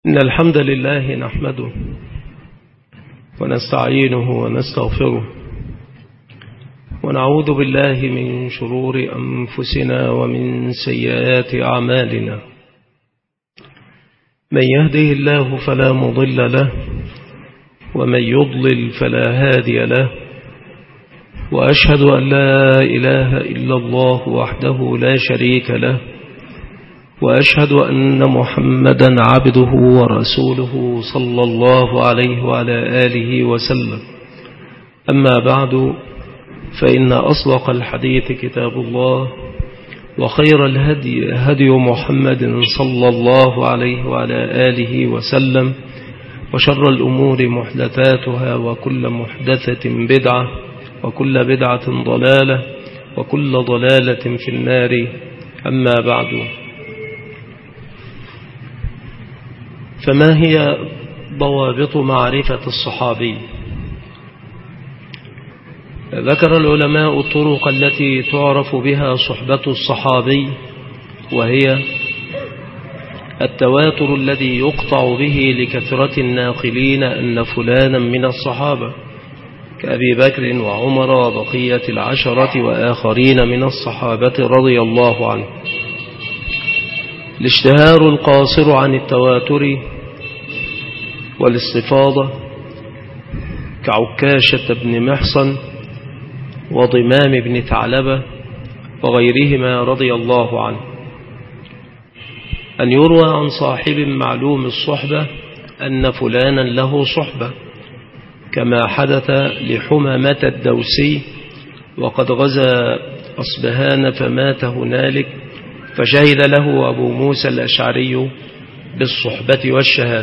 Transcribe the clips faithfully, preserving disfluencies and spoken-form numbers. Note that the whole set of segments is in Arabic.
إن الحمد لله نحمده ونستعينه ونستغفره ونعوذ بالله من شرور أنفسنا ومن سيئات أعمالنا. من يهده الله فلا مضل له ومن يضلل فلا هادي له، وأشهد أن لا إله إلا الله وحده لا شريك له، وأشهد أن محمدا عبده ورسوله صلى الله عليه وعلى آله وسلم. أما بعد، فإن أصدق الحديث كتاب الله، وخير الهدي هدي محمد صلى الله عليه وعلى آله وسلم، وشر الأمور محدثاتها، وكل محدثة بدعة، وكل بدعة ضلالة، وكل ضلالة في النار. أما بعد، فما هي ضوابط معرفة الصحابي؟ ذكر العلماء الطرق التي تعرف بها صحبة الصحابي، وهي التواتر الذي يقطع به لكثرة الناقلين أن فلانا من الصحابة كأبي بكر وعمر وبقية العشرة وآخرين من الصحابة رضي الله عنه. الاشتهار القاصر عن التواتر والاستفاضة كعكاشة بن محصن وضمام بن ثعلبة وغيرهما رضي الله عنه. أن يروى عن صاحب معلوم الصحبة أن فلانا له صحبة، كما حدث لحمامة الدوسي وقد غزا أصبهان فمات هنالك، فشهد له أبو موسى الأشعري بالصحبة والشهادة.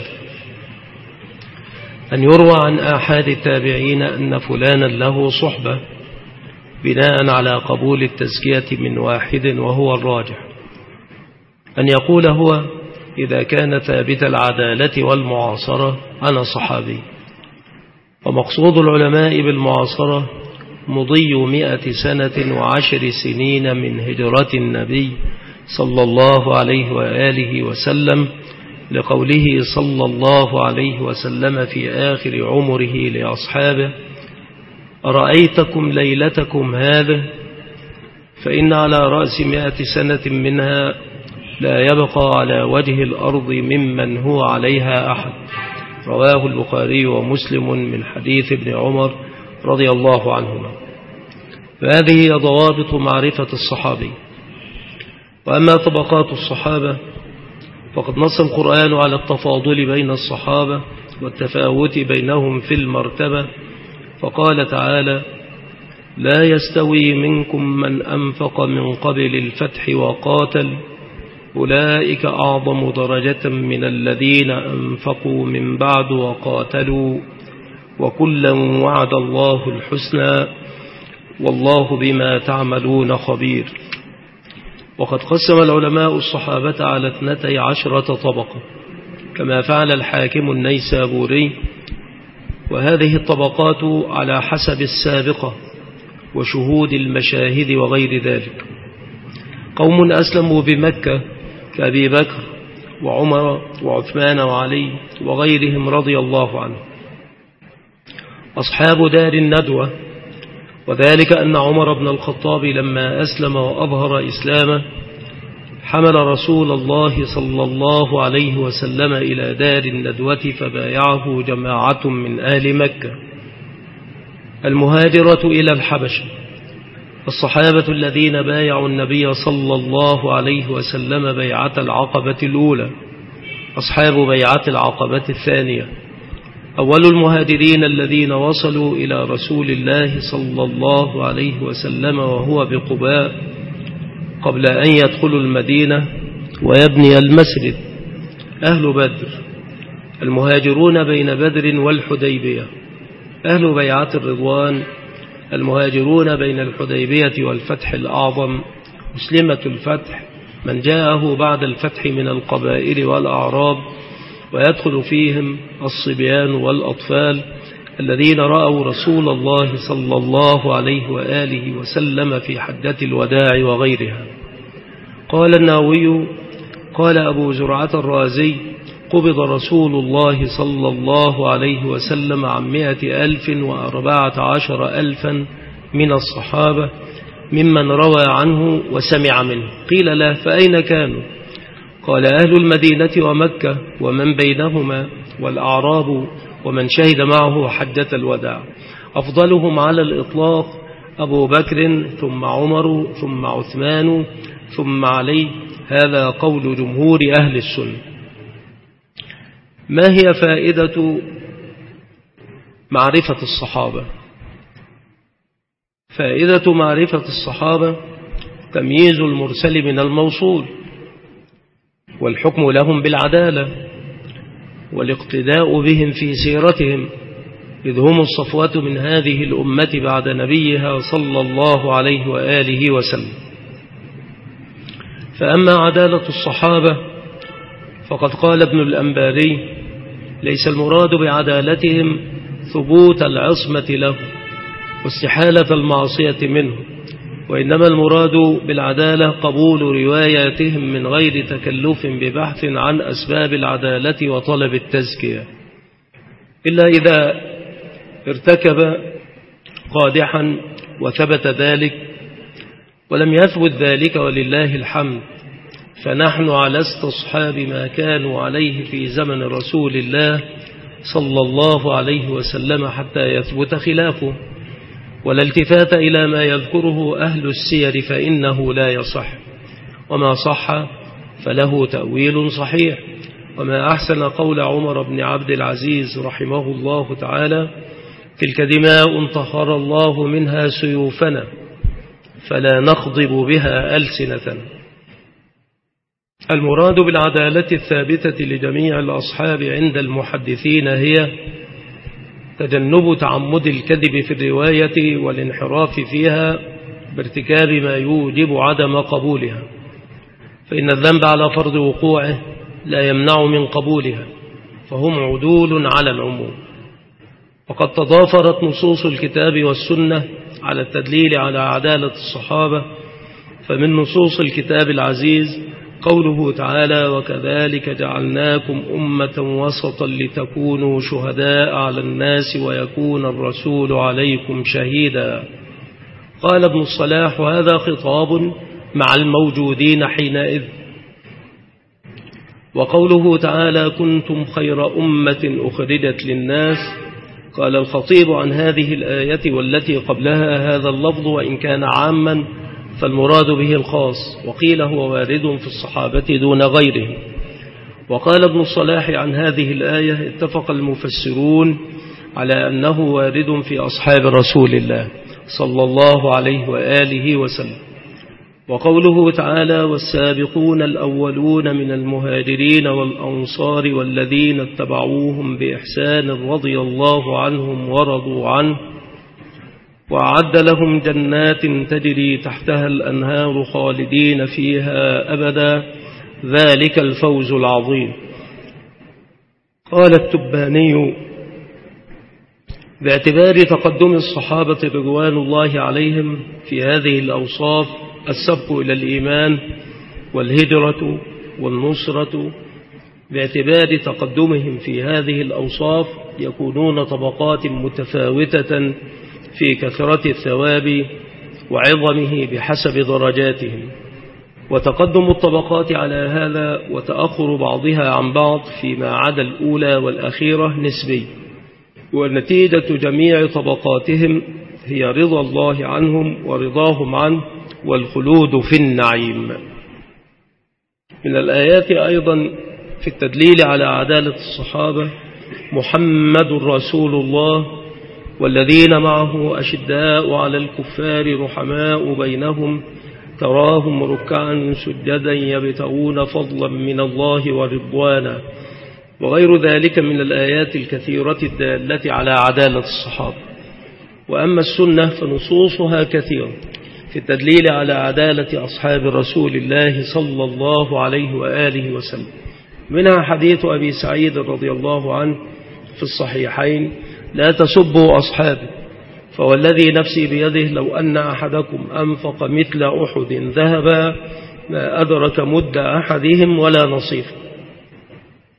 أن يروى عن آحاد التابعين أن فلانا له صحبة بناء على قبول التزكية من واحد وهو الراجح. أن يقول هو إذا كان ثابت العدالة والمعاصرة أنا صحابي. ومقصود العلماء بالمعاصرة مضي مئة سنة وعشر سنين من هجرة النبي صلى الله عليه وآله وسلم، لقوله صلى الله عليه وسلم في آخر عمره لأصحابه: أرأيتكم ليلتكم هذا، فإن على رأس مئة سنة منها لا يبقى على وجه الأرض ممن هو عليها أحد. رواه البخاري ومسلم من حديث ابن عمر رضي الله عنهما. فهذه هي ضوابط معرفة الصحابي. وأما طبقات الصحابة فقد نص القرآن على التفاضل بين الصحابة والتفاوت بينهم في المرتبة، فقال تعالى: لا يستوي منكم من أنفق من قبل الفتح وقاتل أولئك أعظم درجة من الذين أنفقوا من بعد وقاتلوا وكلا وعد الله الحسنى والله بما تعملون خبير. وقد قسم العلماء الصحابة على اثنتي عشرة طبقة كما فعل الحاكم النيسابوري، وهذه الطبقات على حسب السابقة وشهود المشاهد وغير ذلك. قوم أسلموا بمكة كأبي بكر وعمر وعثمان وعلي وغيرهم رضي الله عنه. أصحاب دار الندوة، وذلك أن عمر بن الخطاب لما أسلم وأظهر إسلامه حمل رسول الله صلى الله عليه وسلم إلى دار الندوة فبايعه جماعة من أهل مكة. المهاجرة إلى الحبشة، الصحابة الذين بايعوا النبي صلى الله عليه وسلم بيعة العقبة الأولى، أصحاب بيعة العقبة الثانية. أول المهاجرين الذين وصلوا إلى رسول الله صلى الله عليه وسلم وهو بقباء قبل أن يدخلوا المدينة ويبني المسجد أهل بدر، المهاجرون بين بدر والحديبية. أهل بيعة الرضوان المهاجرون بين الحديبية والفتح الأعظم، مسلمة الفتح من جاءه بعد الفتح من القبائل والأعراب، ويدخل فيهم الصبيان والأطفال الذين رأوا رسول الله صلى الله عليه وآله وسلم في حجة الوداع وغيرها. قال النووي: قال أبو زرعة الرازي: قبض رسول الله صلى الله عليه وسلم عن مائة ألف وأربعة عشر ألفا من الصحابة ممن روى عنه وسمع منه. قيل له: فأين كانوا؟ قال: أهل المدينة ومكة ومن بينهما والأعراب ومن شهد معه حجة الوداع، أفضلهم على الإطلاق أبو بكر ثم عمر ثم عثمان ثم علي. هذا قول جمهور أهل السنة. ما هي فائدة معرفة الصحابة؟ فائدة معرفة الصحابة تمييز المرسل من الموصول، والحكم لهم بالعدالة، والاقتداء بهم في سيرتهم، إذ هم الصفوة من هذه الأمة بعد نبيها صلى الله عليه وآله وسلم. فأما عدالة الصحابة فقد قال ابن الأنباري: ليس المراد بعدالتهم ثبوت العصمة له واستحالة المعصية منه، وإنما المراد بالعدالة قبول رواياتهم من غير تكلف ببحث عن أسباب العدالة وطلب التزكية، إلا إذا ارتكب قادحا وثبت ذلك، ولم يثبت ذلك ولله الحمد، فنحن على استصحاب ما كانوا عليه في زمن رسول الله صلى الله عليه وسلم حتى يثبت خلافه، ولا التفات إلى ما يذكره أهل السير فإنه لا يصح، وما صح فله تأويل صحيح. وما أحسن قول عمر بن عبد العزيز رحمه الله تعالى: تلك دماء طهر الله منها سيوفنا فلا نخضب بها ألسنة. المراد بالعدالة الثابتة لجميع الأصحاب عند المحدثين هي تجنب تعمد الكذب في الرواية والانحراف فيها بارتكاب ما يوجب عدم قبولها، فإن الذنب على فرض وقوعه لا يمنع من قبولها، فهم عدول على العموم. وقد تضافرت نصوص الكتاب والسنة على التدليل على عدالة الصحابة، فمن نصوص الكتاب العزيز قوله تعالى: وكذلك جعلناكم أمة وسطا لتكونوا شهداء على الناس ويكون الرسول عليكم شهيدا. قال ابن الصلاح: وهذا خطاب مع الموجودين حينئذ. وقوله تعالى: كنتم خير أمة أخرجت للناس، قال الخطيب عن هذه الآية والتي قبلها: هذا اللفظ وإن كان عاما فالمراد به الخاص، وقيل هو وارد في الصحابة دون غيرهم. وقال ابن الصلاح عن هذه الآية: اتفق المفسرون على أنه وارد في أصحاب رسول الله صلى الله عليه وآله وسلم. وقوله تعالى: والسابقون الأولون من المهاجرين والأنصار والذين اتبعوهم بإحسان رضي الله عنهم ورضوا عنه وأعد لهم جنات تجري تحتها الأنهار خالدين فيها أبدا ذلك الفوز العظيم. قال التباني: باعتبار تقدم الصحابة رضوان الله عليهم في هذه الأوصاف السبق إلى الإيمان والهجرة والنصرة، باعتبار تقدمهم في هذه الأوصاف يكونون طبقات متفاوتة في كثرة الثواب وعظمه بحسب درجاتهم، وتقدم الطبقات على هذا وتأخر بعضها عن بعض فيما عدا الأولى والأخيرة نسبي، ونتيجة جميع طبقاتهم هي رضا الله عنهم ورضاهم عنه والخلود في النعيم. من الآيات أيضا في التدليل على عدالة الصحابة: محمد رسول الله والذين معه أشداء على الكفار رحماء بينهم تراهم ركعا سجدا يبتغون فضلا من الله ورضوانا، وغير ذلك من الآيات الكثيرة الدالة على عدالة الصحابة. وأما السنة فنصوصها كثيرة في التدليل على عدالة أصحاب رسول الله صلى الله عليه وآله وسلم، منها حديث أبي سعيد رضي الله عنه في الصحيحين: لا تسبوا أصحابي فوالذي نفسي بيده لو أن أحدكم أنفق مثل أحد ذهبا ما أدرك مد أحدهم ولا نصيف.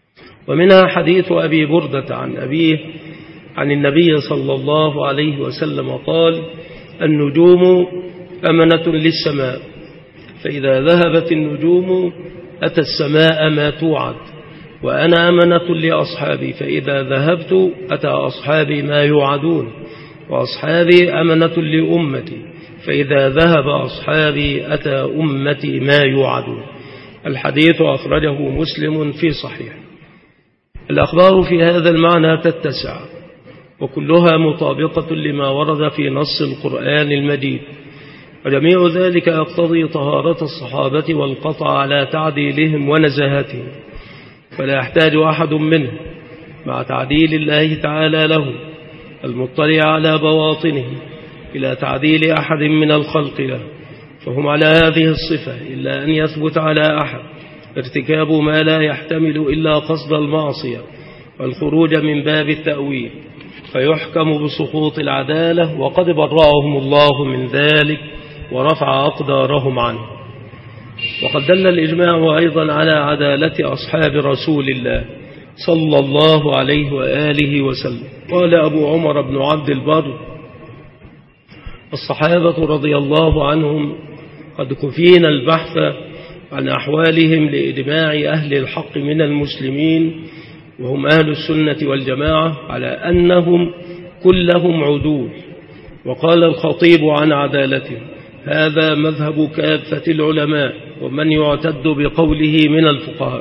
ومنها حديث أبي بردة عن أبيه عن النبي صلى الله عليه وسلم قال: النجوم أمنة للسماء، فإذا ذهبت النجوم أتى السماء ما توعد، وأنا أمنة لأصحابي، فإذا ذهبت أتى أصحابي ما يوعدون، وأصحابي أمنة لأمتي، فإذا ذهب أصحابي أتى أمتي ما يوعدون. الحديث أخرجه مسلم في صحيح. الأخبار في هذا المعنى تتسع، وكلها مطابقة لما ورد في نص القرآن المجيد، وجميع ذلك يقتضي طهارة الصحابة والقطع على تعديلهم ونزاهتهم، فلا يحتاج أحد منهم مع تعديل الله تعالى له المطلع على بواطنه إلى تعديل أحد من الخلق له، فهم على هذه الصفة، إلا أن يثبت على أحد ارتكاب ما لا يحتمل إلا قصد المعصية والخروج من باب التأويل، فيحكم بسقوط العدالة، وقد برأهم الله من ذلك ورفع أقدارهم عنه. وقد دل الإجماع أيضا على عدالة أصحاب رسول الله صلى الله عليه وآله وسلم. قال أبو عمر بن عبد البر: الصحابة رضي الله عنهم قد كفينا البحث عن أحوالهم لإجماع أهل الحق من المسلمين، وهم أهل السنة والجماعة، على أنهم كلهم عدول. وقال الخطيب عن عدالتهم: هذا مذهب كافة العلماء ومن يعتد بقوله من الفقهاء،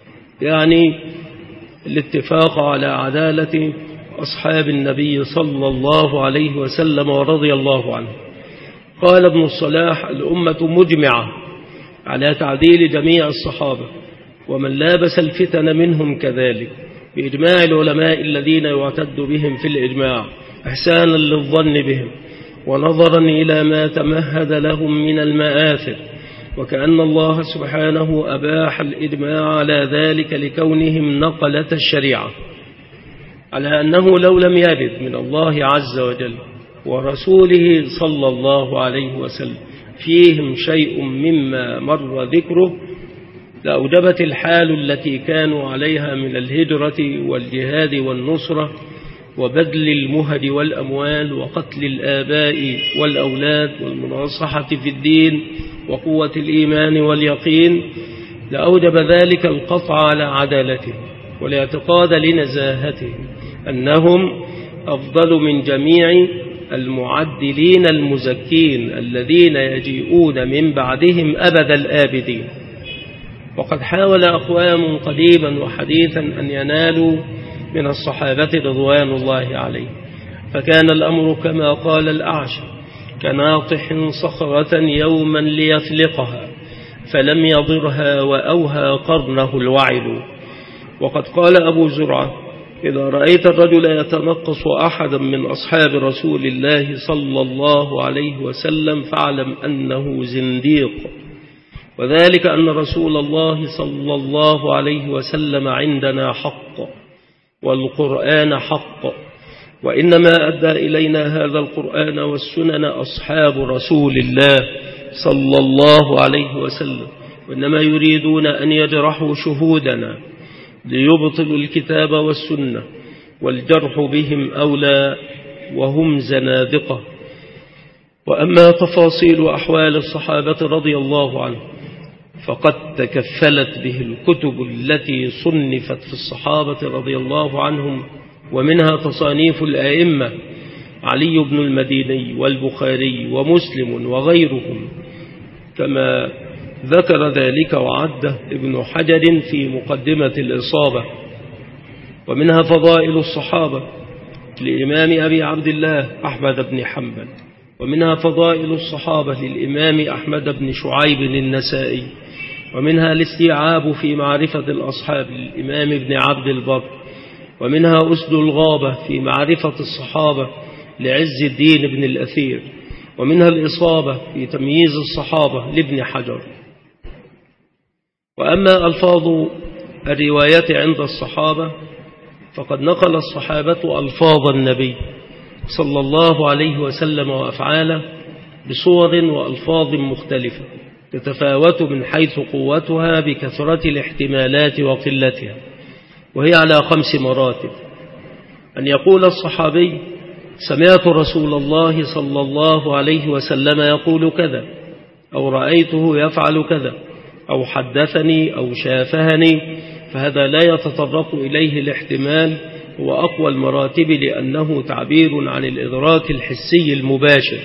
يعني الاتفاق على عدالة أصحاب النبي صلى الله عليه وسلم ورضي الله عنه. قال ابن الصلاح: الأمة مجمعة على تعديل جميع الصحابة، ومن لابس الفتن منهم كذلك، بإجماع العلماء الذين يعتد بهم في الإجماع، إحسانا للظن بهم ونظرا إلى ما تمهد لهم من المآثر، وكأن الله سبحانه أباح الإجماع على ذلك لكونهم نقلة الشريعة، على أنه لو لم يرد من الله عز وجل ورسوله صلى الله عليه وسلم فيهم شيء مما مر ذكره لأوجبت الحال التي كانوا عليها من الهجرة والجهاد والنصرة وبذل المهد والأموال وقتل الآباء والأولاد والمناصحة في الدين وقوة الإيمان واليقين، لأوجب ذلك القطع على عدالته والاعتقاد لنزاهته أنهم أفضل من جميع المعدلين المزكين الذين يجيئون من بعدهم أبد الآبدين. وقد حاول أقوام قريبا وحديثا أن ينالوا من الصحابة رضوان الله عليه، فكان الأمر كما قال الأعشى: كناطح صخرة يوما ليفلقها فلم يضرها وأوهى قرنه الوعد. وقد قال أبو زرعة: إذا رأيت الرجل يتنقص أحدا من أصحاب رسول الله صلى الله عليه وسلم فاعلم أنه زنديق، وذلك أن رسول الله صلى الله عليه وسلم عندنا حق والقرآن حق، وإنما أدى إلينا هذا القرآن والسنن أصحاب رسول الله صلى الله عليه وسلم، وإنما يريدون أن يجرحوا شهودنا ليبطلوا الكتاب والسنة، والجرح بهم أولى وهم زنادقة. وأما تفاصيل أحوال الصحابة رضي الله عنهم فقد تكفلت به الكتب التي صنفت في الصحابة رضي الله عنهم، ومنها تصانيف الآئمة علي بن المديني والبخاري ومسلم وغيرهم، كما ذكر ذلك وعده ابن حجر في مقدمة الإصابة. ومنها فضائل الصحابة للإمام أبي عبد الله أحمد بن حنبل، ومنها فضائل الصحابة للإمام أحمد بن شعيب النسائي، ومنها الاستيعاب في معرفة الأصحاب للإمام ابن عبد البر، ومنها أسد الغابة في معرفة الصحابة لعز الدين بن الأثير، ومنها الإصابة في تمييز الصحابة لابن حجر. وأما ألفاظ الرواية عند الصحابة فقد نقل الصحابة ألفاظ النبي صلى الله عليه وسلم وأفعاله بصور وألفاظ مختلفة تتفاوت من حيث قوتها بكثرة الاحتمالات وقلتها، وهي على خمس مراتب. أن يقول الصحابي: سمعت رسول الله صلى الله عليه وسلم يقول كذا، أو رأيته يفعل كذا، أو حدثني أو شافهني، فهذا لا يتطرق إليه الاحتمال، هو أقوى المراتب لأنه تعبير عن الإدراك الحسي المباشر.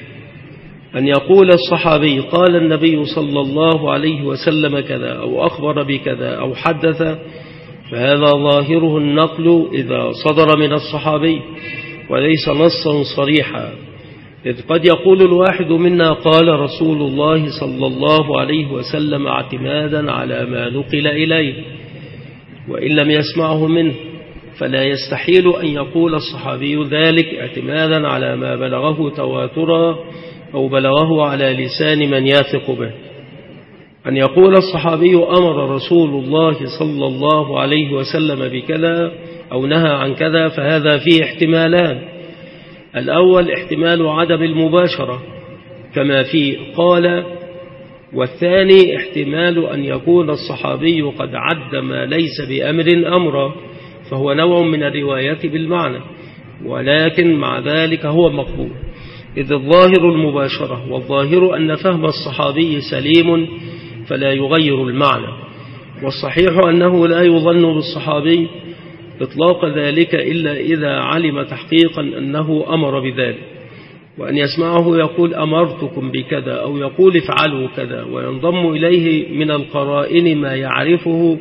أن يقول الصحابي: قال النبي صلى الله عليه وسلم كذا، أو أخبر بكذا، أو حدث، فهذا ظاهره النقل إذا صدر من الصحابي وليس نصا صريحا، إذ قد يقول الواحد منا: قال رسول الله صلى الله عليه وسلم، اعتمادا على ما نقل إليه، وإن لم يسمعه منه، فلا يستحيل أن يقول الصحابي ذلك اعتمادا على ما بلغه تواترا أو بلغه على لسان من يثق به. أن يقول الصحابي: أمر رسول الله صلى الله عليه وسلم بكذا، أو نهى عن كذا، فهذا فيه احتمالان. الأول احتمال عدم المباشرة كما في قال، والثاني احتمال أن يكون الصحابي قد عد ما ليس بأمر أمرا، فهو نوع من الرواية بالمعنى، ولكن مع ذلك هو مقبول، إذ الظاهر المباشرة، والظاهر أن فهم الصحابي سليم فلا يغير المعنى، والصحيح أنه لا يظن بالصحابي إطلاق ذلك إلا إذا علم تحقيقا أنه أمر بذلك، وأن يسمعه يقول: أمرتكم بكذا، أو يقول: افعلوا كذا، وينضم إليه من القرائن ما يعرفه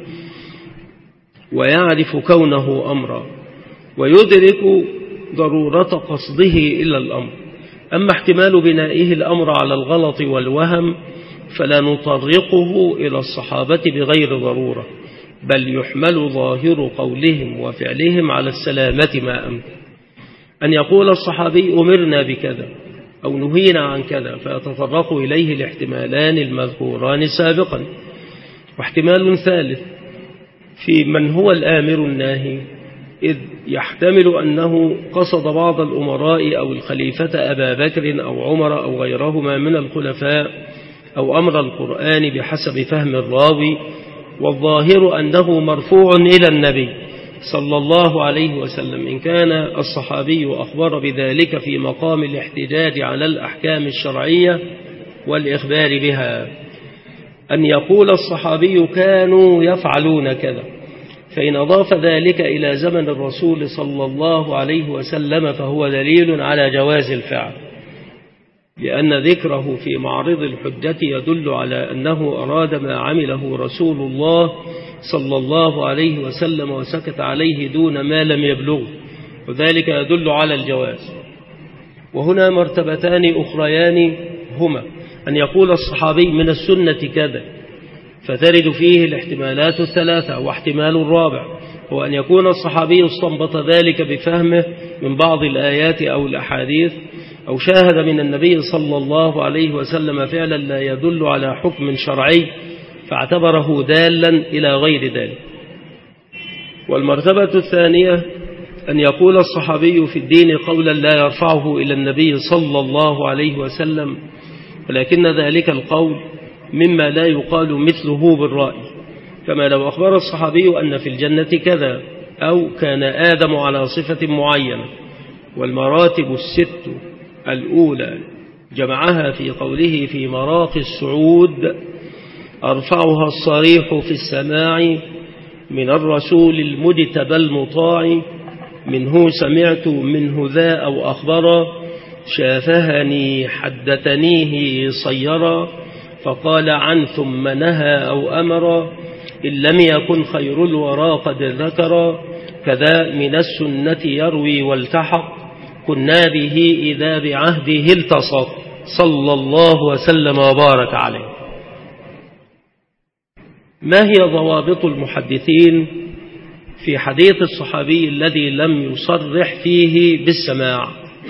ويعرف كونه أمرا، ويدرك ضرورة قصده إلى الأمر. أما احتمال بنائه الأمر على الغلط والوهم فلا نطرقه إلى الصحابة بغير ضرورة، بل يحمل ظاهر قولهم وفعلهم على السلامة ما أمكن. أن يقول الصحابي: أمرنا بكذا، أو نهينا عن كذا، فيتطرق إليه الاحتمالان المذكوران سابقا. واحتمال ثالث في من هو الآمر الناهي، إذ يحتمل أنه قصد بعض الأمراء أو الخليفة أبا بكر أو عمر أو غيرهما من الخلفاء، أو أمر القرآن بحسب فهم الراوي، والظاهر أنه مرفوع إلى النبي صلى الله عليه وسلم، إن كان الصحابي أخبر بذلك في مقام الاحتجاج على الأحكام الشرعية والإخبار بها. أن يقول الصحابي: كانوا يفعلون كذا، فإن أضاف ذلك إلى زمن الرسول صلى الله عليه وسلم فهو دليل على جواز الفعل، لأن ذكره في معرض الحجة يدل على أنه أراد ما عمله رسول الله صلى الله عليه وسلم وسكت عليه دون ما لم يبلغ، وذلك يدل على الجواز. وهنا مرتبتان أخريان هما: أن يقول الصحابي: من السنة كذا، فترد فيه الاحتمالات الثلاثة. واحتمال الرابع هو أن يكون الصحابي استنبط ذلك بفهمه من بعض الآيات أو الأحاديث، أو شاهد من النبي صلى الله عليه وسلم فعلا لا يدل على حكم شرعي فاعتبره دالا إلى غير ذلك. والمرتبة الثانية أن يقول الصحابي في الدين قولا لا يرفعه إلى النبي صلى الله عليه وسلم، ولكن ذلك القول مما لا يقال مثله بالرأي، كما لو أخبر الصحابي أن في الجنة كذا، أو كان آدم على صفة معينة. والمراتب الست الأولى جمعها في قوله في مراقي السعود: أرفعها الصريح في السماع من الرسول المجتبى المطاع، منه سمعت منه ذا أو أخبر، شافهني حدثنيه صيرا، فقال عن ثم نهى أو أمر، إن لم يكن خير الورى قد ذكر، كذا من السنة يروي والتحق، كنا به إذا بعهده التصق، صلى الله وسلم وبارك عليه. ما هي ضوابط المحدثين في حديث الصحابي الذي لم يصرح فيه بالسماع؟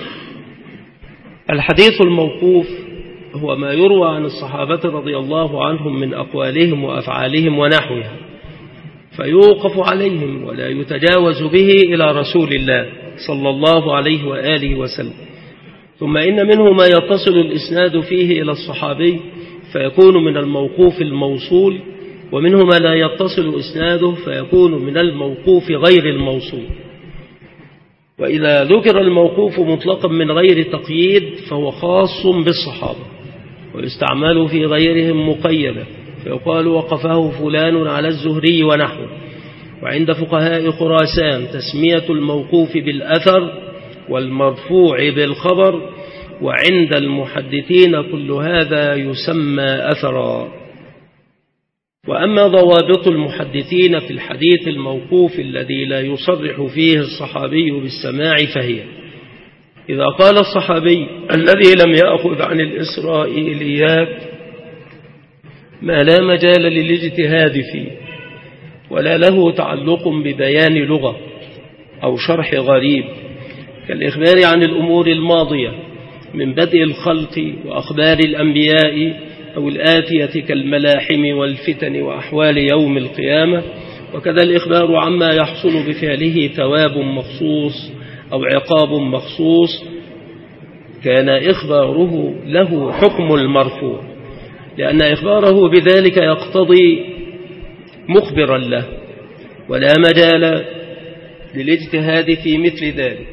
الحديث الموقوف هو ما يروى عن الصحابة رضي الله عنهم من أقوالهم وأفعالهم ونحوها، فيوقف عليهم ولا يتجاوز به إلى رسول الله صلى الله عليه وآله وسلم. ثم إن منه ما يتصل الإسناد فيه إلى الصحابي فيكون من الموقوف الموصول، ومنه ما لا يتصل إسناده فيكون من الموقوف غير الموصول. وإذا ذكر الموقوف مطلقا من غير تقييد فهو خاص بالصحابة، ويستعمل في غيرهم مقيدا، فيقال وقفه فلان على الزهري ونحوه. وعند فقهاء خراسان تسمية الموقوف بالأثر والمرفوع بالخبر، وعند المحدثين كل هذا يسمى أثرا. وأما ضوابط المحدثين في الحديث الموقوف الذي لا يصرح فيه الصحابي بالسماع فهي: إذا قال الصحابي الذي لم يأخذ عن الإسرائيليات ما لا مجال للاجتهاد فيه ولا له تعلق ببيان لغة أو شرح غريب، كالإخبار عن الأمور الماضية من بدء الخلق وأخبار الأنبياء أو الآتية كالملاحم والفتن وأحوال يوم القيامة، وكذا الإخبار عما يحصل بفعله ثواب مخصوص أو عقاب مخصوص، كان إخباره له حكم المرفوع، لأن إخباره بذلك يقتضي مخبرا له، ولا مجال للاجتهاد في مثل ذلك.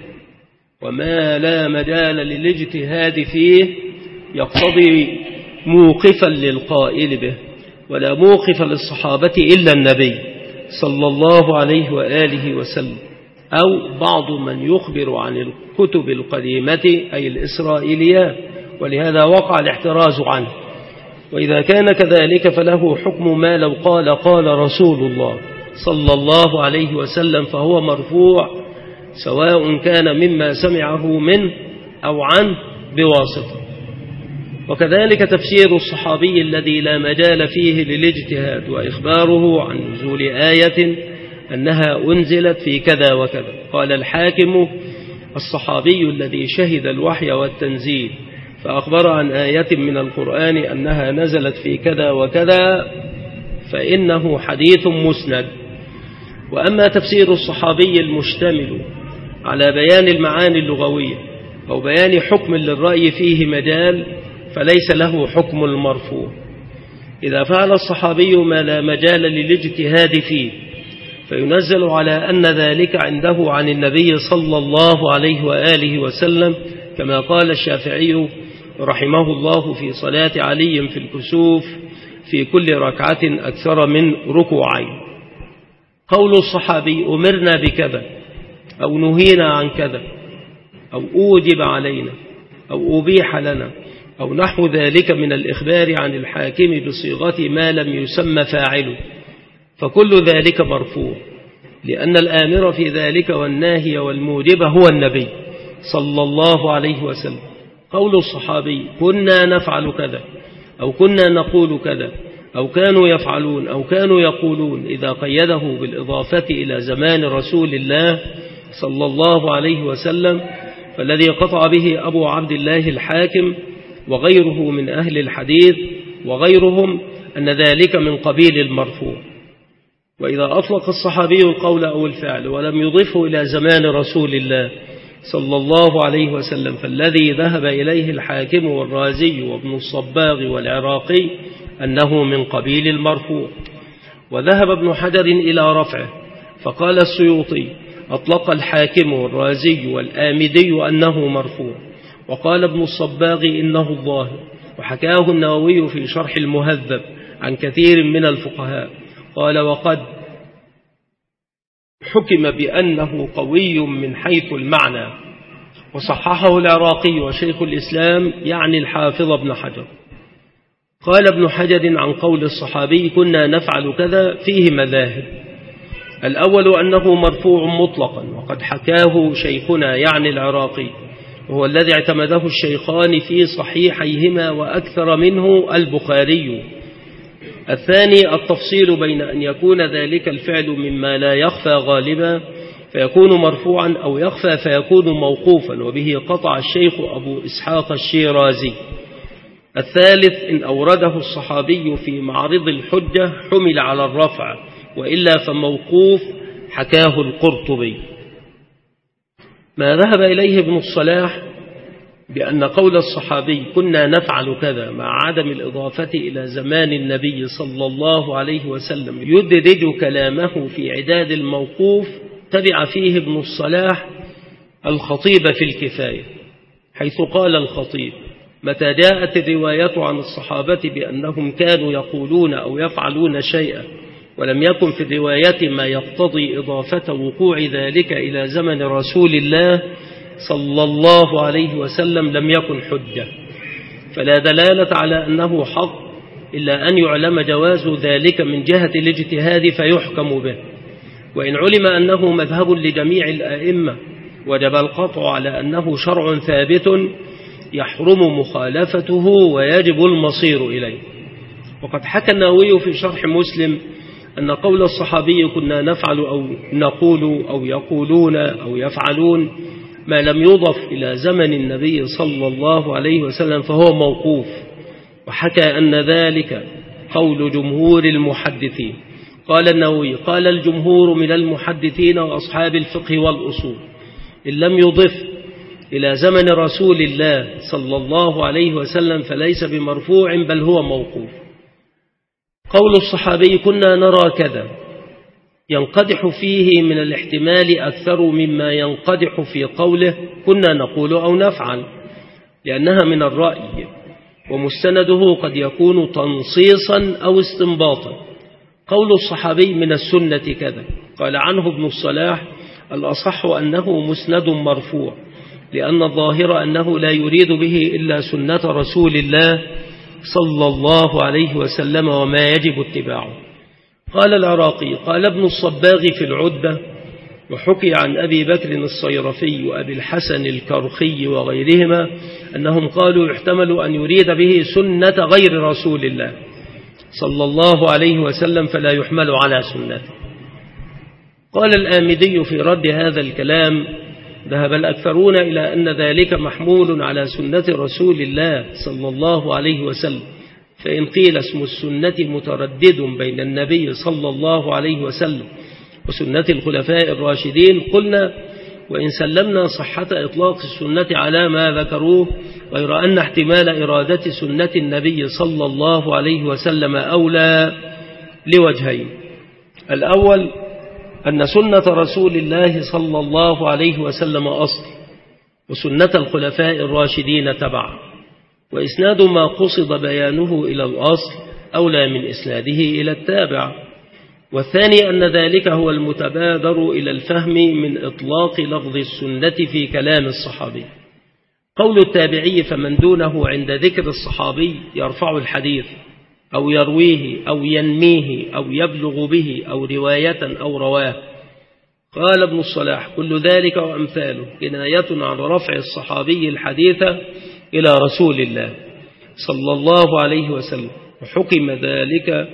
وما لا مجال للاجتهاد فيه يقتضي موقفا للقائل به، ولا موقف للصحابة إلا النبي صلى الله عليه وآله وسلم، أو بعض من يخبر عن الكتب القديمة أي الإسرائيليات، ولهذا وقع الاحتراز عنه. وإذا كان كذلك فله حكم ما لو قال قال رسول الله صلى الله عليه وسلم، فهو مرفوع سواء كان مما سمعه منه أو عنه بواسطة. وكذلك تفسير الصحابي الذي لا مجال فيه للاجتهاد وإخباره عن نزول آية أنها أنزلت في كذا وكذا. قال الحاكم: الصحابي الذي شهد الوحي والتنزيل فأخبر عن آية من القرآن أنها نزلت في كذا وكذا فإنه حديث مسند. وأما تفسير الصحابي المشتمل على بيان المعاني اللغوية أو بيان حكم للرأي فيه مجال فليس له حكم المرفوع. إذا فعل الصحابي ما لا مجال للاجتهاد فيه فينزل على أن ذلك عنده عن النبي صلى الله عليه وآله وسلم، كما قال الشافعي رحمه الله في صلاة علي في الكسوف في كل ركعة أكثر من ركوعين. قول الصحابي أمرنا بكذا أو نهينا عن كذا أو أوجب علينا أو أبيح لنا أو نحو ذلك من الإخبار عن الحاكم بصيغة ما لم يسمى فاعله، فكل ذلك مرفوع، لأن الآمر في ذلك والناهي والموجب هو النبي صلى الله عليه وسلم. قول الصحابي كنا نفعل كذا أو كنا نقول كذا أو كانوا يفعلون أو كانوا يقولون، إذا قيده بالإضافة إلى زمان رسول الله صلى الله عليه وسلم، فالذي قطع به أبو عبد الله الحاكم وغيره من أهل الحديث وغيرهم أن ذلك من قبيل المرفوع. وإذا أطلق الصحابي القول أو الفعل ولم يضفه إلى زمان رسول الله صلى الله عليه وسلم، فالذي ذهب إليه الحاكم والرازي وابن الصباغ والعراقي أنه من قبيل المرفوع. وذهب ابن حجر إلى رفعه، فقال السيوطي أطلق الحاكم والرازي والآمدي أنه مرفوع، وقال ابن الصباغ إنه الظاهر، وحكاه النووي في شرح المهذب عن كثير من الفقهاء. قال وقد حكم بأنه قوي من حيث المعنى، وصححه العراقي وشيخ الإسلام يعني الحافظ ابن حجر. قال ابن حجر عن قول الصحابي كنا نفعل كذا فيه مذاهب: الأول أنه مرفوع مطلقا، وقد حكاه شيخنا يعني العراقي، وهو الذي اعتمده الشيخان في صحيحيهما وأكثر منه البخاري. الثاني التفصيل بين أن يكون ذلك الفعل مما لا يخفى غالبا فيكون مرفوعا أو يخفى فيكون موقوفا، وبه قطع الشيخ أبو إسحاق الشيرازي. الثالث إن أورده الصحابي في معرض الحجة حمل على الرفع، وإلا فموقوف، حكاه القرطبي. ما ذهب إليه ابن الصلاح بأن قول الصحابي كنا نفعل كذا مع عدم الإضافة إلى زمان النبي صلى الله عليه وسلم يدرج كلامه في عداد الموقوف، تبع فيه ابن الصلاح الخطيب في الكفاية، حيث قال الخطيب: متى جاءت الرواية عن الصحابة بأنهم كانوا يقولون أو يفعلون شيئا ولم يكن في الرواية ما يقتضي إضافة وقوع ذلك إلى زمن رسول الله صلى الله عليه وسلم، لم يكن حجة، فلا دلالة على أنه حق إلا أن يعلم جواز ذلك من جهة الاجتهاد فيحكم به. وإن علم أنه مذهب لجميع الأئمة وجب القطع على أنه شرع ثابت يحرم مخالفته ويجب المصير إليه. وقد حكى النووي في شرح مسلم أن قول الصحابي كنا نفعل أو نقول أو يقولون أو يفعلون ما لم يضف إلى زمن النبي صلى الله عليه وسلم فهو موقوف، وحكى أن ذلك قول جمهور المحدثين. قال النووي: قال الجمهور من المحدثين وأصحاب الفقه والأصول إن لم يضف إلى زمن رسول الله صلى الله عليه وسلم فليس بمرفوع بل هو موقوف. قول الصحابي كنا نرى كذا ينقدح فيه من الاحتمال أكثر مما ينقدح في قوله كنا نقول أو نفعل، لأنها من الرأي، ومستنده قد يكون تنصيصا أو استنباطا. قول الصحابي من السنة كذا قال عنه ابن الصلاح: الأصح أنه مسند مرفوع، لأن الظاهر أنه لا يريد به إلا سنة رسول الله صلى الله عليه وسلم وما يجب اتباعه. قال العراقي: قال ابن الصباغ في العدة، وحكي عن أبي بكر الصيرفي وأبي الحسن الكرخي وغيرهما أنهم قالوا يحتمل أن يريد به سنة غير رسول الله صلى الله عليه وسلم فلا يحمل على سنته. قال الآمدي في رد هذا الكلام: ذهب الأكثرون إلى أن ذلك محمول على سنة رسول الله صلى الله عليه وسلم، فإن قيل اسم السنة متردد بين النبي صلى الله عليه وسلم وسنة الخلفاء الراشدين قلنا وإن سلمنا صحة إطلاق السنة على ما ذكروه، غير أن احتمال إرادة سنة النبي صلى الله عليه وسلم أولى لوجهين: الأول أن سنة رسول الله صلى الله عليه وسلم أصل، وسنة الخلفاء الراشدين تبع، وإسناد ما قصد بيانه إلى الأصل أولى من إسناده إلى التابع. والثاني أن ذلك هو المتبادر إلى الفهم من إطلاق لفظ السنة في كلام الصحابي. قول التابعي فمن دونه عند ذكر الصحابي يرفع الحديث أو يرويه أو ينميه أو يبلغ به أو رواية أو رواه. قال ابن الصلاح: كل ذلك وأمثاله كناية عن رفع الصحابي الحديث إلى رسول الله صلى الله عليه وسلم، وحكم ذلك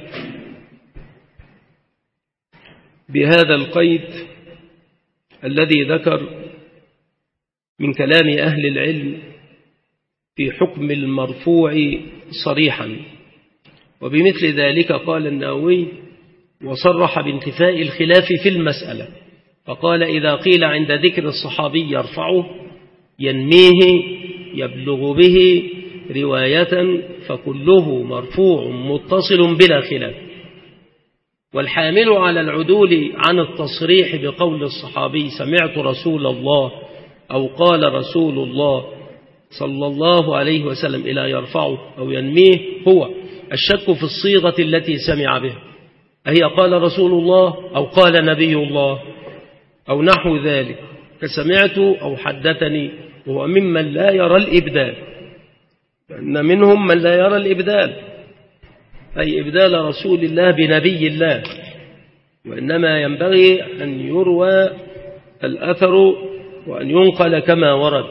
بهذا القيد الذي ذكر من كلام أهل العلم في حكم المرفوع صريحا. وبمثل ذلك قال النووي: وصرح بانتفاء الخلاف في المسألة، فقال: إذا قيل عند ذكر الصحابي يرفعه ينميه يبلغ به رواية فكله مرفوع متصل بلا خلاف. والحامل على العدول عن التصريح بقول الصحابي سمعت رسول الله أو قال رسول الله صلى الله عليه وسلم إلى يرفعه أو ينميه هو الشك في الصيغة التي سمع بها، أهي قال رسول الله أو قال نبي الله أو نحو ذلك، فسمعت أو حدثني، وهو ممن لا يرى الإبدال، لأن منهم من لا يرى الإبدال أي إبدال رسول الله بنبي الله، وإنما ينبغي أن يروى الأثر وأن ينقل كما ورد.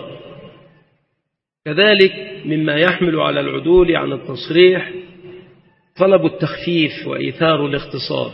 كذلك مما يحمل على العدول عن التصريح طلب التخفيف وإيثار الاختصار،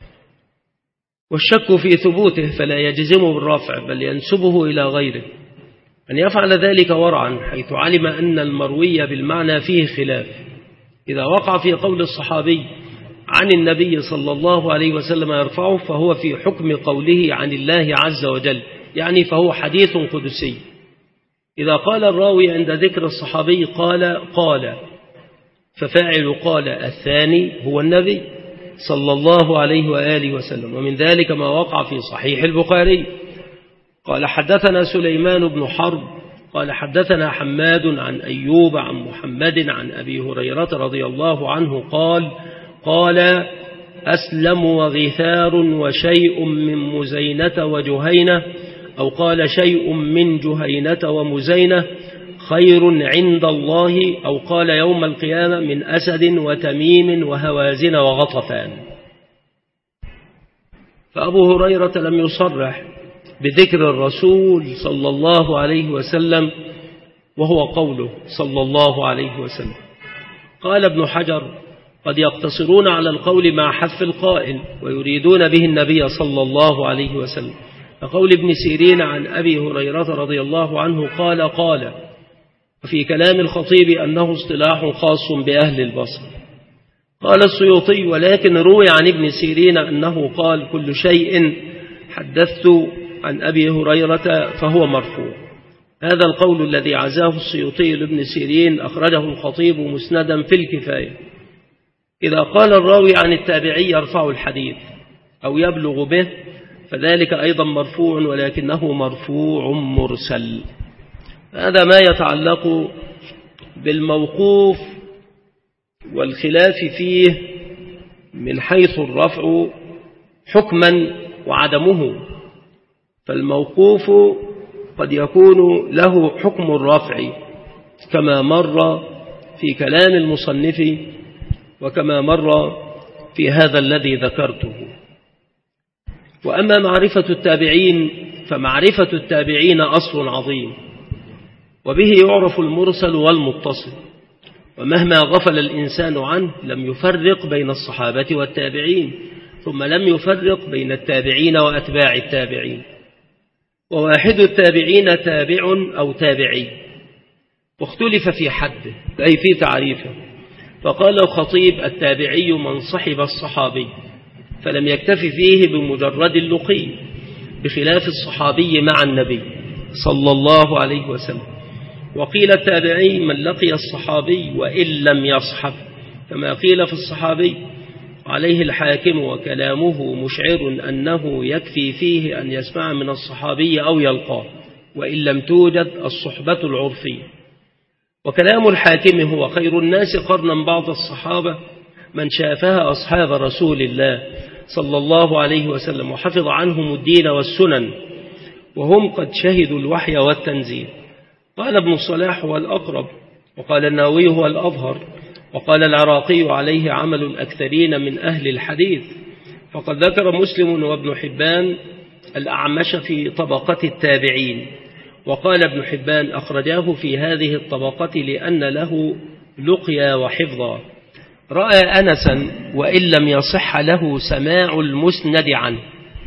والشك في ثبوته فلا يجزم بالرفع بل ينسبه إلى غيره، أن يفعل ذلك ورعا حيث علم أن المروي بالمعنى فيه خلاف. إذا وقع في قول الصحابي عن النبي صلى الله عليه وسلم يرفعه فهو في حكم قوله عن الله عز وجل، يعني فهو حديث قدسي. إذا قال الراوي عند ذكر الصحابي قال قال، ففاعل قال الثاني هو النبي صلى الله عليه وآله وسلم. ومن ذلك ما وقع في صحيح البخاري. قال حدثنا سليمان بن حرب قال حدثنا حماد عن أيوب عن محمد عن أبي هريرة رضي الله عنه قال قال أسلم وغثار وشيء من مزينة وجهينة، أو قال شيء من جهينة ومزينة خير عند الله، أو قال يوم القيامة من أسد وتميم وهوازن وغطفان. فأبو هريرة لم يصرح بذكر الرسول صلى الله عليه وسلم، وهو قوله صلى الله عليه وسلم. قال ابن حجر قد يقتصرون على القول مع حذف القائل ويريدون به النبي صلى الله عليه وسلم، فقول ابن سيرين عن أبي هريرة رضي الله عنه قال قال، وفي كلام الخطيب أنه اصطلاح خاص بأهل البصر. قال السيوطي ولكن روي عن ابن سيرين أنه قال كل شيء حدثت عن أبي هريرة فهو مرفوع. هذا القول الذي عزاه السيوطي لابن سيرين أخرجه الخطيب مسندا في الكفاية. إذا قال الراوي عن التابعي يرفع الحديث أو يبلغ به فذلك أيضا مرفوع، ولكنه مرفوع مرسل. هذا ما يتعلق بالموقوف والخلاف فيه من حيث الرفع حكما وعدمه. فالموقوف قد يكون له حكم الرفع كما مر في كلام المصنف وكما مر في هذا الذي ذكرته. وأما معرفة التابعين فمعرفة التابعين أصل عظيم، وبه يعرف المرسل والمتصل، ومهما غفل الإنسان عنه لم يفرق بين الصحابة والتابعين، ثم لم يفرق بين التابعين وأتباع التابعين. وواحد التابعين تابع أو تابعي، واختلف في حده أي في تعريفه. فقال الخطيب التابعي من صحب الصحابي فلم يكتف فيه بمجرد اللقي، بخلاف الصحابي مع النبي صلى الله عليه وسلم. وقيل التابعي من لقي الصحابي وإن لم يصحب، كما قيل في الصحابي. عليه الحاكم وكلامه مشعر أنه يكفي فيه أن يسمع من الصحابي أو يلقاه وإن لم توجد الصحبة العرفية. وكلام الحاكم هو خير الناس قرنا بعض الصحابة من شافها أصحاب رسول الله صلى الله عليه وسلم وحفظ عنهم الدين والسنن، وهم قد شهدوا الوحي والتنزيل. قال ابن الصلاح هو الأقرب، وقال النووي هو الأظهر، وقال العراقي عليه عمل الأكثرين من أهل الحديث. فقد ذكر مسلم وابن حبان الأعمش في طبقة التابعين، وقال ابن حبان أخرجاه في هذه الطبقة لأن له لقيا وحفظا. رأى أنسا وإن لم يصح له سماع المسند عنه.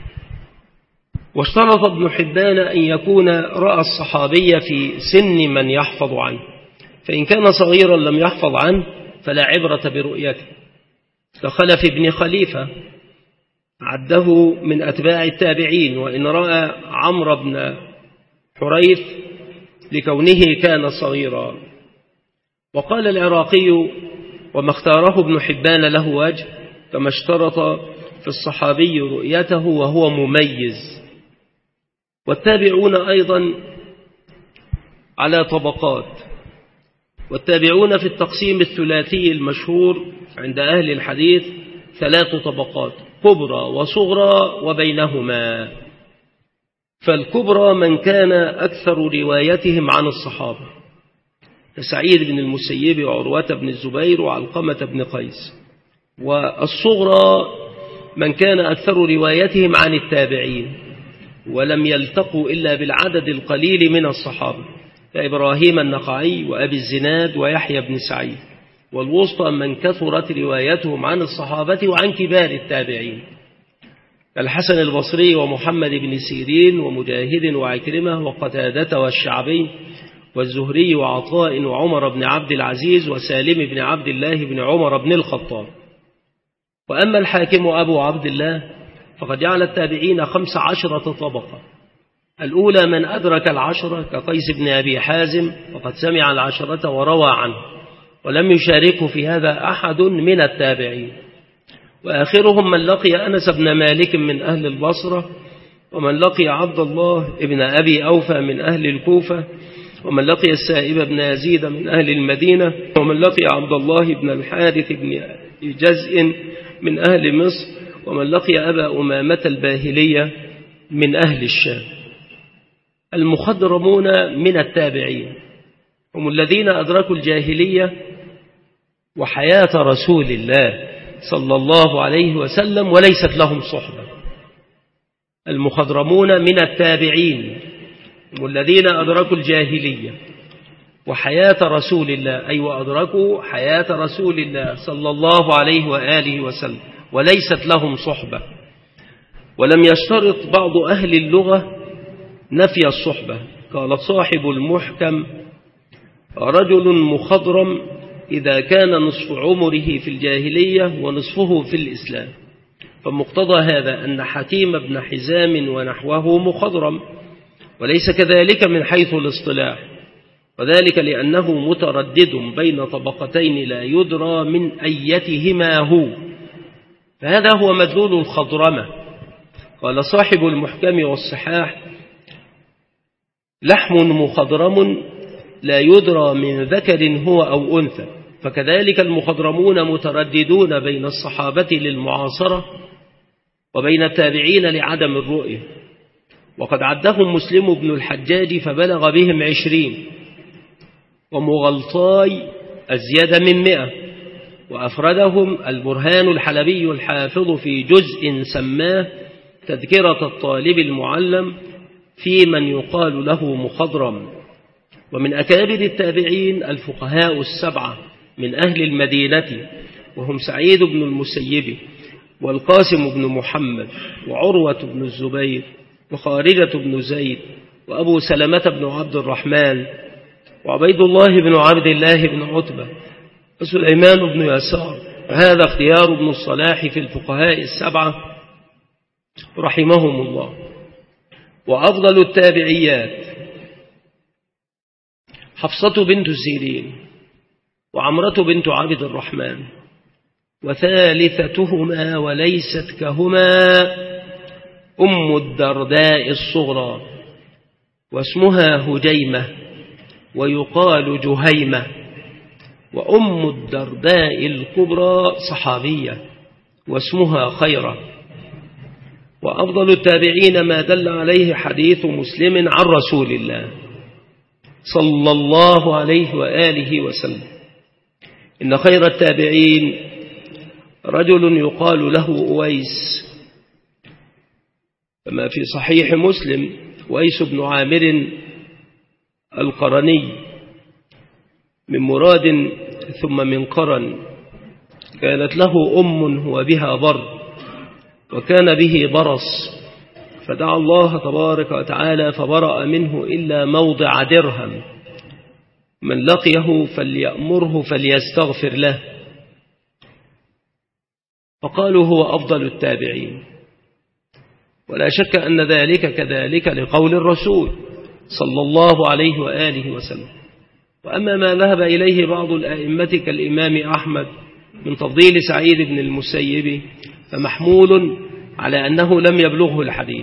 واشترط ابن حبان أن يكون رأى الصحابي في سن من يحفظ عنه، فإن كان صغيرا لم يحفظ عنه فلا عبرة برؤيته. كخلف ابن خليفة عده من أتباع التابعين، وإن رأى عمرو بن حريث لكونه كان صغيرا. وقال العراقي وما اختاره ابن حبان له وجه، كما اشترط في الصحابي رؤيته وهو مميز. والتابعون أيضا على طبقات، والتابعون في التقسيم الثلاثي المشهور عند أهل الحديث ثلاث طبقات: كبرى وصغرى وبينهما. فالكبرى من كان أكثر روايتهم عن الصحابة كسعيد بن المسيب وعروة بن الزبير وعلقمة بن قيس. والصغرى من كان أكثر روايتهم عن التابعين ولم يلتقوا إلا بالعدد القليل من الصحابة كإبراهيم النخعي وأبي الزناد ويحيى بن سعيد. والوسطى من كثرت روايتهم عن الصحابة وعن كبار التابعين الحسن البصري ومحمد بن سيرين ومجاهد وعكرمة وقتادة والشعبي والزهري وعطاء وعمر بن عبد العزيز وسالم بن عبد الله بن عمر بن الخطاب. وأما الحاكم أبو عبد الله فقد جعل التابعين خمس عشرة طبقة، الأولى من أدرك العشرة كقيس بن أبي حازم وقد سمع العشرة وروى عنه، ولم يشاركه في هذا أحد من التابعين. وآخرهم من لقي أنس بن مالك من أهل البصرة، ومن لقي عبد الله بن أبي أوفى من أهل الكوفة، ومن لقي السائب بن يزيد من أهل المدينة، ومن لقي عبد الله بن الحارث بن جزء من أهل مصر، ومن لقي أبا أمامة الباهلية من أهل الشام. المخضرمون من التابعين هم الذين أدركوا الجاهلية وحياة رسول الله صلى الله عليه وسلم وليست لهم صحبة. المخضرمون من التابعين هم الذين أدركوا الجاهلية وحياة رسول الله، أي وأدركوا حياة رسول الله صلى الله عليه وآله وسلم وليست لهم صحبة. ولم يشترط بعض أهل اللغة نفي الصحبة. قال صاحب المحكم: رجل مخضرم إذا كان نصف عمره في الجاهلية ونصفه في الإسلام. فمقتضى هذا أن حكيم بن حزام ونحوه مخضرم، وليس كذلك من حيث الاصطلاح، وذلك لأنه متردد بين طبقتين لا يدرى من أيتهما هو، فهذا هو مدلول الخضرمة. قال صاحب المحكم والصحاح: لحم مخضرم لا يدرى من ذكر هو أو أنثى. فكذلك المخضرمون مترددون بين الصحابة للمعاصرة وبين التابعين لعدم الرؤية. وقد عدهم مسلم بن الحجاج فبلغ بهم عشرين، ومغلطاي أزيد من مئة، وأفردهم البرهان الحلبي الحافظ في جزء سماه تذكرة الطالب المعلم في من يقال له مخضرم. ومن أكابر التابعين الفقهاء السبعة من أهل المدينة، وهم سعيد بن المسيب والقاسم بن محمد وعروة بن الزبير وخارجة بن زيد وأبو سلمة بن عبد الرحمن وعبيد الله بن عبد الله بن عتبة وسليمان بن يسار. هذا اختيار ابن الصلاح في الفقهاء السبعة رحمهم الله. وأفضل التابعيات حفصة بنت سيرين وعمرة بنت عبد الرحمن، وثالثتهما وليست كهما أم الدرداء الصغرى واسمها هجيمة ويقال جهيمة، وأم الدرداء الكبرى صحابية واسمها خيرة. وأفضل التابعين ما دل عليه حديث مسلم عن رسول الله صلى الله عليه وآله وسلم: إن خير التابعين رجل يقال له أويس. كما في صحيح مسلم: أويس بن عامر القرني من مراد ثم من قرن، كانت له أم هو بها بر، وكان به برص، فدعا الله تبارك وتعالى فبرأ منه إلا موضع درهم، من لقيه فليأمره فليستغفر له. فقالوا هو أفضل التابعين، ولا شك أن ذلك كذلك لقول الرسول صلى الله عليه وآله وسلم. وأما ما ذهب إليه بعض الأئمة كالإمام أحمد من تفضيل سعيد بن المسيب فمحمول على أنه لم يبلغه الحديث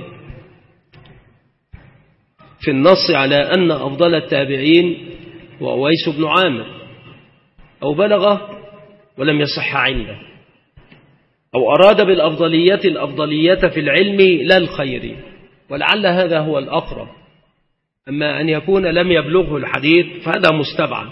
في النص على أن أفضل التابعين هو أويس بن عامر، أو بلغه ولم يصح عنده، أو أراد بالأفضلية الأفضلية في العلم لا الخير، ولعل هذا هو الأقرب. أما أن يكون لم يبلغه الحديث فهذا مستبعد،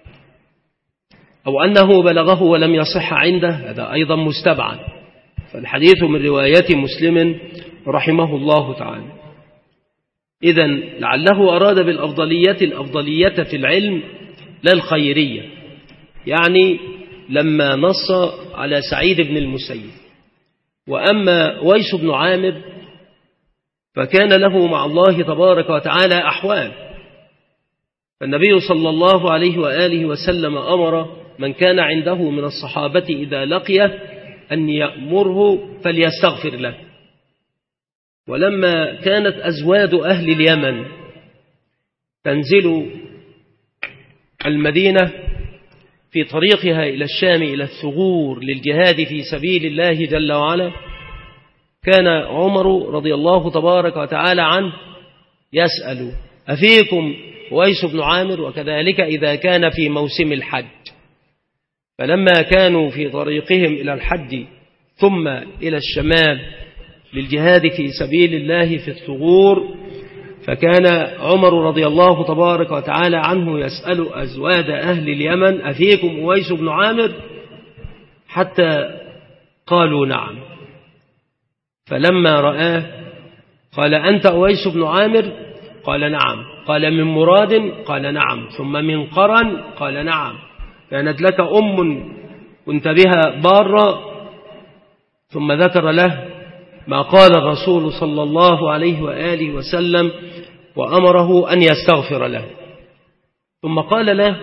أو أنه بلغه ولم يصح عنده هذا أيضا مستبعد. فالحديث من رواية مسلم رحمه الله تعالى. إذن لعله أراد بالأفضلية الأفضلية في العلم لا الخيرية، يعني لما نص على سعيد بن المسيب. وأما ويس بن عامر فكان له مع الله تبارك وتعالى أحوال، فالنبي صلى الله عليه وآله وسلم أمر من كان عنده من الصحابة إذا لقيه أن يأمره فليستغفر له، ولما كانت أزواد أهل اليمن تنزل المدينة في طريقها إلى الشام إلى الثغور للجهاد في سبيل الله جل وعلا، كان عمر رضي الله تبارك وتعالى عنه يسأل: أفيكم أويس بن عامر؟ وكذلك إذا كان في موسم الحج. فلما كانوا في طريقهم إلى الحج ثم إلى الشمال للجهاد في سبيل الله في الثغور، فكان عمر رضي الله تبارك وتعالى عنه يسأل أزواد أهل اليمن: أفيكم أويس بن عامر؟ حتى قالوا نعم. فلما رآه قال: أنت أويس بن عامر؟ قال: نعم. قال: من مراد؟ قال: نعم. ثم من قرن؟ قال: نعم. كانت لك أم كنت بها بارة. ثم ذكر له ما قال الرسول صلى الله عليه وآله وسلم وأمره أن يستغفر له. ثم قال له: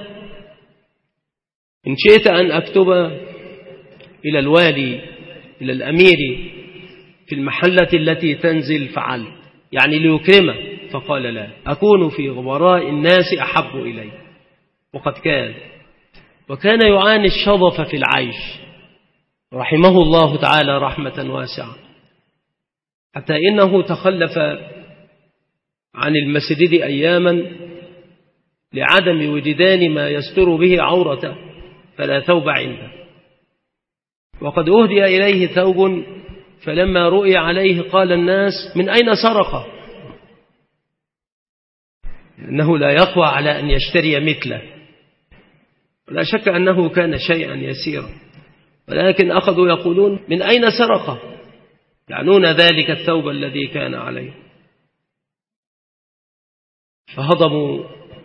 إن شئت أن أكتب إلى الوالي إلى الأمير في المحلة التي تنزل فعلت، يعني ليكرمه. فقال: لا، أكون في غبراء الناس أحب إلي. وقد كان وكان يعاني الشظف في العيش رحمه الله تعالى رحمة واسعة، حتى إنه تخلف عن المسجد أياما لعدم وجدان ما يستر به عورته، فلا ثوب عنده. وقد أهدي إليه ثوب، فلما رؤي عليه قال الناس: من أين سرقه؟ إنه لا يقوى على أن يشتري مثله. ولا شك أنه كان شيئا يسيرا، ولكن أخذوا يقولون: من أين سرقه؟ يعنون ذلك الثوب الذي كان عليه. فهضموا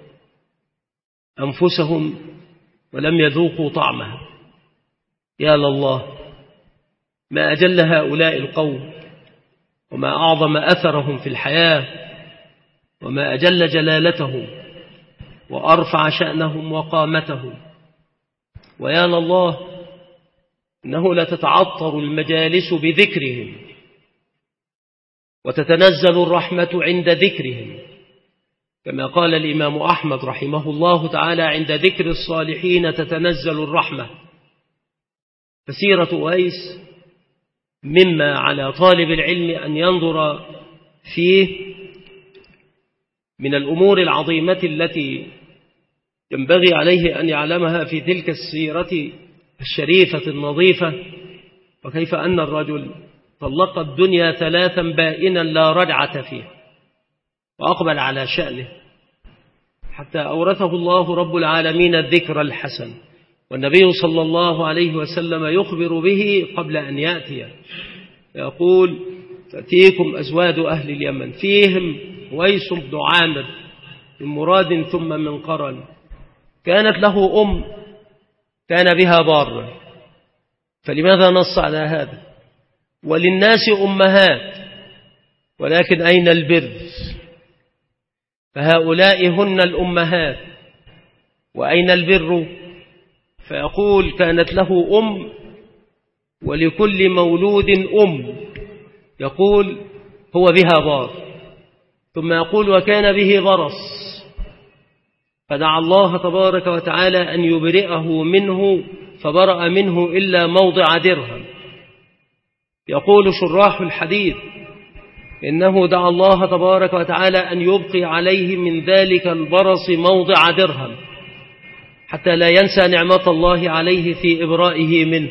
أنفسهم ولم يذوقوا طعمها. يا لله، ما أجل هؤلاء القوم، وما أعظم أثرهم في الحياة، وما أجل جلالتهم وأرفع شأنهم وقامتهم. ويا لله، إنه لا تتعطر المجالس بذكرهم، وتتنزل الرحمة عند ذكرهم، كما قال الإمام أحمد رحمه الله تعالى: عند ذكر الصالحين تتنزل الرحمة. فسيرة أويس مما على طالب العلم أن ينظر فيه من الأمور العظيمة التي ينبغي عليه أن يعلمها في تلك السيرة الشريفة النظيفة، وكيف أن الرجل طلق الدنيا ثلاثا بائنا لا رجعة فيه، وأقبل على شأنه حتى أورثه الله رب العالمين الذكر الحسن، والنبي صلى الله عليه وسلم يخبر به قبل أن يأتي، يقول: تأتيكم أزواد أهل اليمن فيهم أويس بن عامر من مراد ثم من قرن، كانت له أم كان بها بار. فلماذا نص على هذا؟ وللناس أمهات، ولكن أين البر؟ فهؤلاء هن الأمهات، وأين البر؟ فيقول: كانت له أم، ولكل مولود أم، يقول: هو بها بار. ثم يقول: وكان به برص، فدعا الله تبارك وتعالى أن يبرئه منه، فبرأ منه إلا موضع درهم. يقول شراح الحديث: إنه دعا الله تبارك وتعالى أن يبقي عليه من ذلك البرص موضع درهم، حتى لا ينسى نعمة الله عليه في إبرائه منه.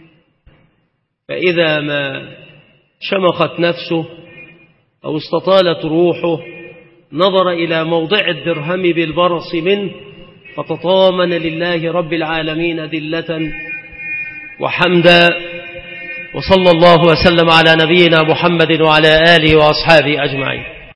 فإذا ما شمخت نفسه أو استطالت روحه نظر إلى موضع الدرهم بالبرص منه، فتطامن لله رب العالمين ذلة وحمدا. وصلى الله وسلم على نبينا محمد وعلى آله وأصحابه أجمعين.